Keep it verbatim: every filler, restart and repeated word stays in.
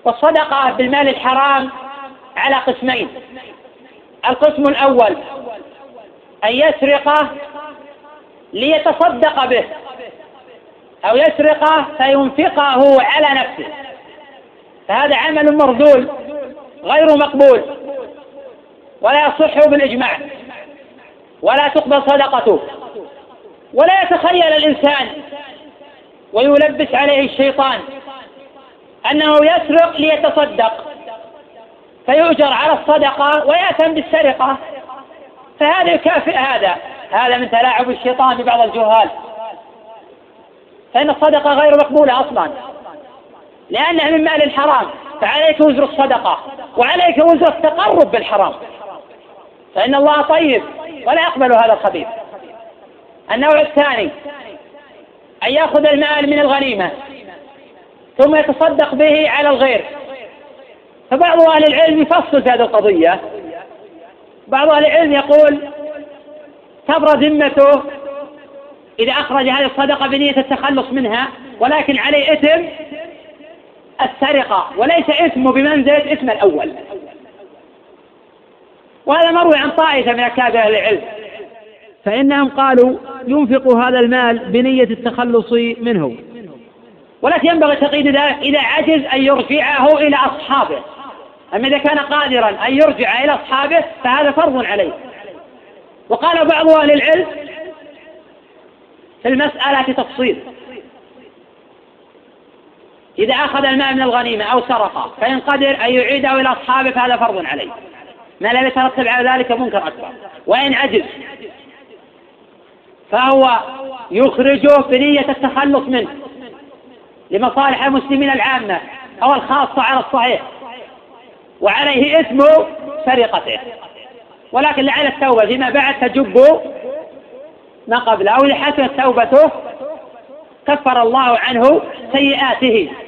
والصدقة بالمال الحرام على قسمين. القسم الأول أن يسرق ليتصدق به، أو يسرق فينفقه على نفسه، فهذا عمل مردود غير مقبول ولا يصح بالإجماع ولا تقبل صدقته. ولا يتخيل الإنسان ويلبس عليه الشيطان أنه يسرق ليتصدق فيؤجر على الصدقة ويأثم بالسرقة، فهذا يكافئ هذا. هذا من تلاعب الشيطان ببعض الجهال، فإن الصدقة غير مقبولة أصلا لأنها من مال الحرام، فعليك وزر الصدقة وعليك وزر التقرب بالحرام، فإن الله طيب ولا يقبل هذا الخبيث. النوع الثاني أن يأخذ المال من الغنيمة ثم يتصدق به على الغير. فبعض أهل العلم يفصل في هذه القضية. بعض أهل العلم يقول تبرى ذمته إذا أخرج هذه الصدقة بنية التخلص منها، ولكن عليه إثم السرقة وليس إثمه بمنزلة إثم الأول. وهذا مروي عن طائفة من أكابر أهل العلم، فإنهم قالوا ينفق هذا المال بنية التخلص منه، ولكن ينبغي تقييد ذلك إذا عجز أن يرجعه إلى أصحابه. أما إذا كان قادرا أن يرجع إلى أصحابه فهذا فرض عليه. وقال بعض أهل العلم في المسألة تفصيل، إذا أخذ المال من الغنيمة أو سرقه فإن قدر أن يعيده إلى أصحابه فهذا فرض عليه ما لم يترتب على ذلك منكر أكبر. وإن عجز فهو يخرجه بنية التخلص منه لمصالح المسلمين العامة أو الخاصة على الصحيح، وعليه إثم سرقته، ولكن لعل التوبة فيما بعد تجب ما قبله، أو إذا حسنت توبته كفر الله عنه سيئاته.